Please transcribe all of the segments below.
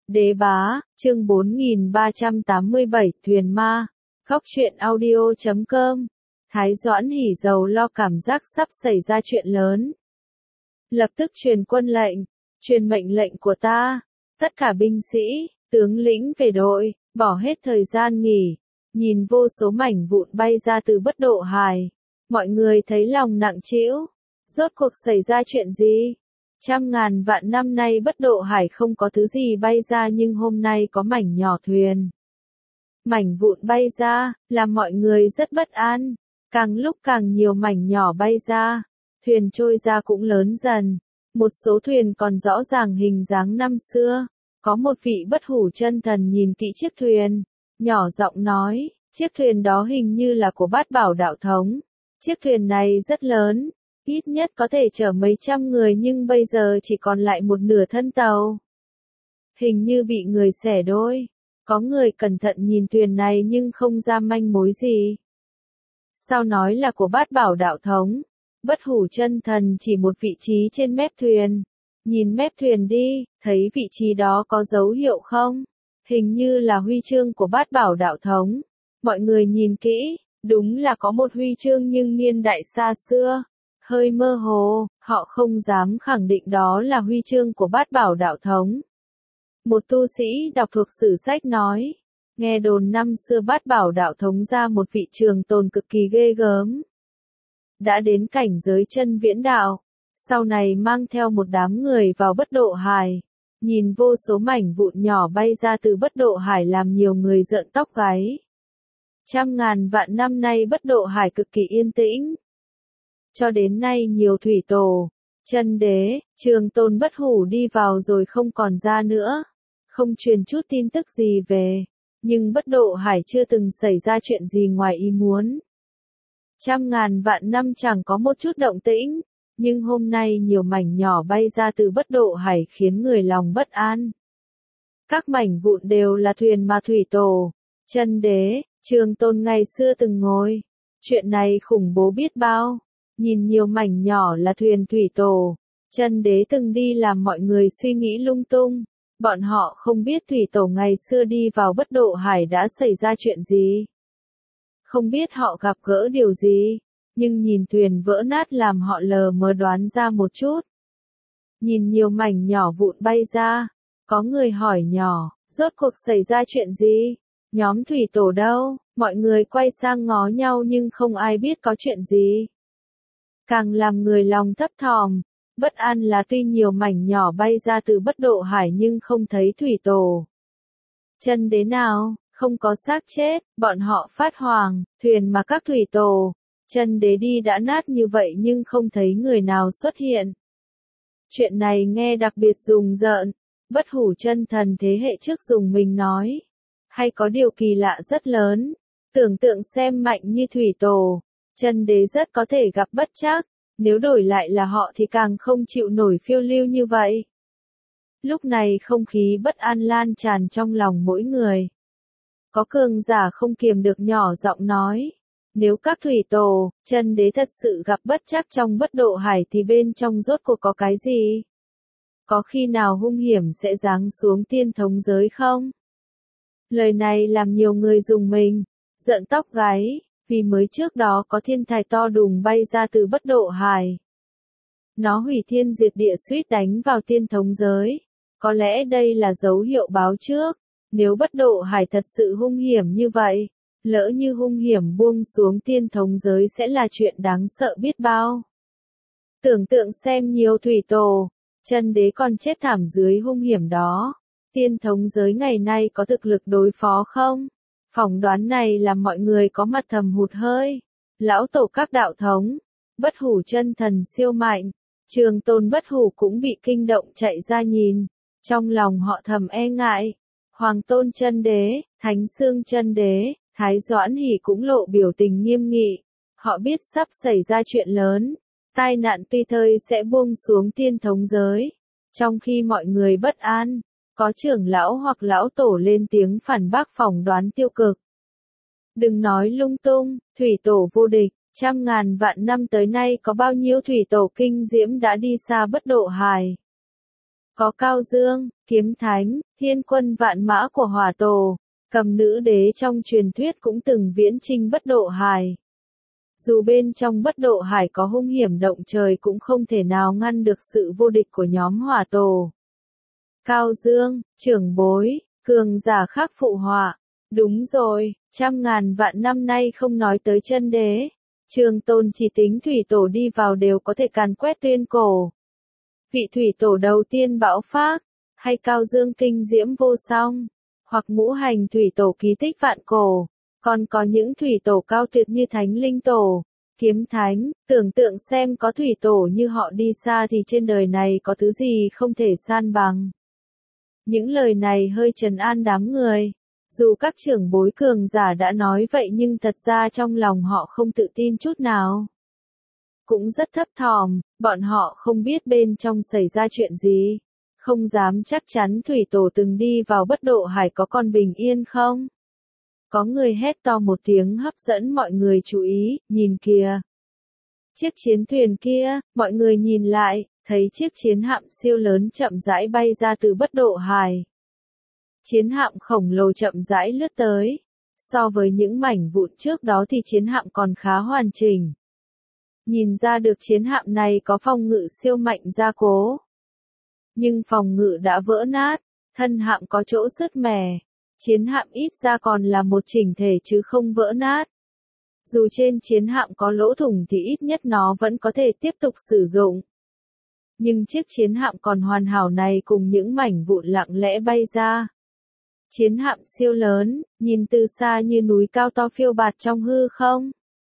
Đế bá, chương 4387, thuyền ma. Góc truyện audio.com. Thái Doãn hỉ dầu lo cảm giác sắp xảy ra chuyện lớn. Lập tức truyền quân lệnh, truyền mệnh lệnh của ta. Tất cả binh sĩ, tướng lĩnh về đội, bỏ hết thời gian nghỉ. Nhìn vô số mảnh vụn bay ra từ bất độ hải. Mọi người thấy lòng nặng trĩu. Rốt cuộc xảy ra chuyện gì? Trăm ngàn vạn năm nay bất độ hải không có thứ gì bay ra, nhưng hôm nay có mảnh nhỏ thuyền. Mảnh vụn bay ra, làm mọi người rất bất an. Càng lúc càng nhiều mảnh nhỏ bay ra, thuyền trôi ra cũng lớn dần. Một số thuyền còn rõ ràng hình dáng năm xưa. Có một vị bất hủ chân thần nhìn kỹ chiếc thuyền, nhỏ giọng nói, chiếc thuyền đó hình như là của Bát Bảo đạo thống. Chiếc thuyền này rất lớn, ít nhất có thể chở mấy trăm người, nhưng bây giờ chỉ còn lại một nửa thân tàu. Hình như bị người xẻ đôi. Có người cẩn thận nhìn thuyền này nhưng không ra manh mối gì. Sao nói là của Bát Bảo đạo thống? Bất hủ chân thần chỉ một vị trí trên mép thuyền. Nhìn mép thuyền đi, thấy vị trí đó có dấu hiệu không? Hình như là huy chương của Bát Bảo đạo thống. Mọi người nhìn kỹ, đúng là có một huy chương nhưng niên đại xa xưa. Hơi mơ hồ, họ không dám khẳng định đó là huy chương của Bát Bảo đạo thống. Một tu sĩ đọc thuộc sử sách nói, nghe đồn năm xưa Bát Bảo đạo thống ra một vị trường tồn cực kỳ ghê gớm. Đã đến cảnh giới chân viễn đạo, sau này mang theo một đám người vào bất độ hải. Nhìn vô số mảnh vụn nhỏ bay ra từ bất độ hải làm nhiều người rợn tóc gáy. Trăm ngàn vạn năm nay bất độ hải cực kỳ yên tĩnh. Cho đến nay nhiều thủy tổ, chân đế, trường tôn bất hủ đi vào rồi không còn ra nữa. Không truyền chút tin tức gì về. Nhưng bất độ hải chưa từng xảy ra chuyện gì ngoài ý muốn. Trăm ngàn vạn năm chẳng có một chút động tĩnh. Nhưng hôm nay nhiều mảnh nhỏ bay ra từ bất độ hải khiến người lòng bất an. Các mảnh vụn đều là thuyền mà thủy tổ, chân đế, trường tôn ngày xưa từng ngồi. Chuyện này khủng bố biết bao. Nhìn nhiều mảnh nhỏ là thuyền thủy tổ, chân đế từng đi làm mọi người suy nghĩ lung tung. Bọn họ không biết thủy tổ ngày xưa đi vào bất độ hải đã xảy ra chuyện gì. Không biết họ gặp gỡ điều gì. Nhưng nhìn thuyền vỡ nát làm họ lờ mờ đoán ra một chút. Nhìn nhiều mảnh nhỏ vụn bay ra. Có người hỏi nhỏ, rốt cuộc xảy ra chuyện gì? Nhóm thủy tổ đâu? Mọi người quay sang ngó nhau nhưng không ai biết có chuyện gì. Càng làm người lòng thấp thỏm, bất an là tuy nhiều mảnh nhỏ bay ra từ bất độ hải nhưng không thấy thủy tổ. Chân đế nào, không có xác chết, bọn họ phát hoảng, thuyền mà các thủy tổ, chân đế đi đã nát như vậy nhưng không thấy người nào xuất hiện. Chuyện này nghe đặc biệt rùng rợn, bất hủ chân thần thế hệ trước dùng mình nói. Hay có điều kỳ lạ rất lớn, tưởng tượng xem mạnh như thủy tổ. Chân đế rất có thể gặp bất trắc, nếu đổi lại là họ thì càng không chịu nổi phiêu lưu như vậy. Lúc này không khí bất an lan tràn trong lòng mỗi người. Có cường giả không kiềm được nhỏ giọng nói, nếu các thủy tổ, chân đế thật sự gặp bất trắc trong bất độ hải thì bên trong rốt cuộc có cái gì? Có khi nào hung hiểm sẽ giáng xuống tiên thống giới không? Lời này làm nhiều người rùng mình, giận tóc gáy. Vì mới trước đó có thiên thạch to đùng bay ra từ bất độ hải. Nó hủy thiên diệt địa suýt đánh vào tiên thống giới. Có lẽ đây là dấu hiệu báo trước. Nếu bất độ hải thật sự hung hiểm như vậy, lỡ như hung hiểm buông xuống tiên thống giới sẽ là chuyện đáng sợ biết bao. Tưởng tượng xem nhiều thủy tổ, chân đế còn chết thảm dưới hung hiểm đó. Tiên thống giới ngày nay có thực lực đối phó không? Phỏng đoán này làm mọi người có mặt thầm hụt hơi. Lão tổ các đạo thống, bất hủ chân thần siêu mạnh, trường tôn bất hủ cũng bị kinh động chạy ra nhìn. Trong lòng họ thầm e ngại. Hoàng tôn chân đế, thánh xương chân đế, Thái Doãn hỉ cũng lộ biểu tình nghiêm nghị. Họ biết sắp xảy ra chuyện lớn. Tai nạn tùy thời sẽ buông xuống tiên thống giới. Trong khi mọi người bất an, có trưởng lão hoặc lão tổ lên tiếng phản bác phỏng đoán tiêu cực. Đừng nói lung tung, thủy tổ vô địch, trăm ngàn vạn năm tới nay có bao nhiêu thủy tổ kinh diễm đã đi xa bất độ hải. Có Cao Dương, Kiếm Thánh, thiên quân vạn mã của Hỏa Tổ, Cầm Nữ Đế trong truyền thuyết cũng từng viễn chinh Bất Độ Hải. Dù bên trong Bất Độ Hải có hung hiểm động trời cũng không thể nào ngăn được sự vô địch của nhóm Hỏa Tổ. Cao Dương, trưởng bối, cường giả khắc phụ họa. Đúng rồi, trăm ngàn vạn năm nay không nói tới chân đế. Trường Tôn chỉ tính thủy tổ đi vào đều có thể càn quét tuyên cổ. Vị thủy tổ đầu tiên bão phác, hay Cao Dương kinh diễm vô song, hoặc ngũ hành thủy tổ ký tích vạn cổ, còn có những thủy tổ cao tuyệt như Thánh Linh Tổ, Kiếm Thánh, tưởng tượng xem có thủy tổ như họ đi xa thì trên đời này có thứ gì không thể san bằng. Những lời này hơi trấn an đám người. Dù các trưởng bối cường giả đã nói vậy nhưng thật ra trong lòng họ không tự tin chút nào. Cũng rất thấp thỏm, bọn họ không biết bên trong xảy ra chuyện gì. Không dám chắc chắn thủy tổ từng đi vào Bất Độ Hải có còn bình yên không? Có người hét to một tiếng hấp dẫn mọi người chú ý, nhìn kìa. Chiếc chiến thuyền kia, mọi người nhìn lại, thấy chiếc chiến hạm siêu lớn chậm rãi bay ra từ Bất Độ Hải. Chiến hạm khổng lồ chậm rãi lướt tới. So với những mảnh vụn trước đó thì chiến hạm còn khá hoàn chỉnh. Nhìn ra được chiến hạm này có phòng ngự siêu mạnh gia cố. Nhưng phòng ngự đã vỡ nát, thân hạm có chỗ sứt mẻ. Chiến hạm ít ra còn là một chỉnh thể chứ không vỡ nát. Dù trên chiến hạm có lỗ thủng thì ít nhất nó vẫn có thể tiếp tục sử dụng. Nhưng chiếc chiến hạm còn hoàn hảo này cùng những mảnh vụn lặng lẽ bay ra. Chiến hạm siêu lớn, nhìn từ xa như núi cao to phiêu bạt trong hư không.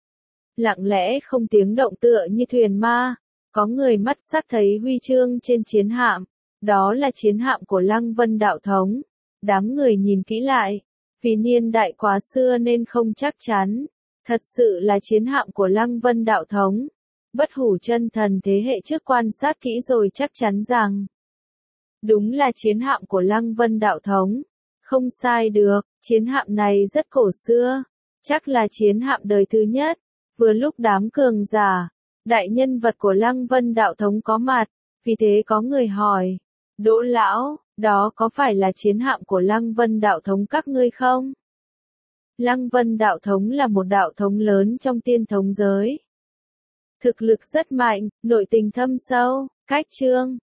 Lặng lẽ không tiếng động tựa như thuyền ma. Có người mắt sắc thấy huy chương trên chiến hạm. Đó là chiến hạm của Lăng Vân Đạo Thống. Đám người nhìn kỹ lại. Vì niên đại quá xưa nên không chắc chắn. Thật sự là chiến hạm của Lăng Vân Đạo Thống. Bất Hủ Chân Thần thế hệ trước quan sát kỹ rồi chắc chắn rằng. Đúng là chiến hạm của Lăng Vân Đạo Thống. Không sai được, chiến hạm này rất cổ xưa. Chắc là chiến hạm đời thứ nhất. Vừa lúc đám cường giả, đại nhân vật của Lăng Vân Đạo Thống có mặt. Vì thế có người hỏi. Đỗ lão, đó có phải là chiến hạm của Lăng Vân Đạo Thống các ngươi không? Lăng Vân Đạo Thống là một đạo thống lớn trong tiên thống giới. Thực lực rất mạnh, nội tình thâm sâu, cách chương.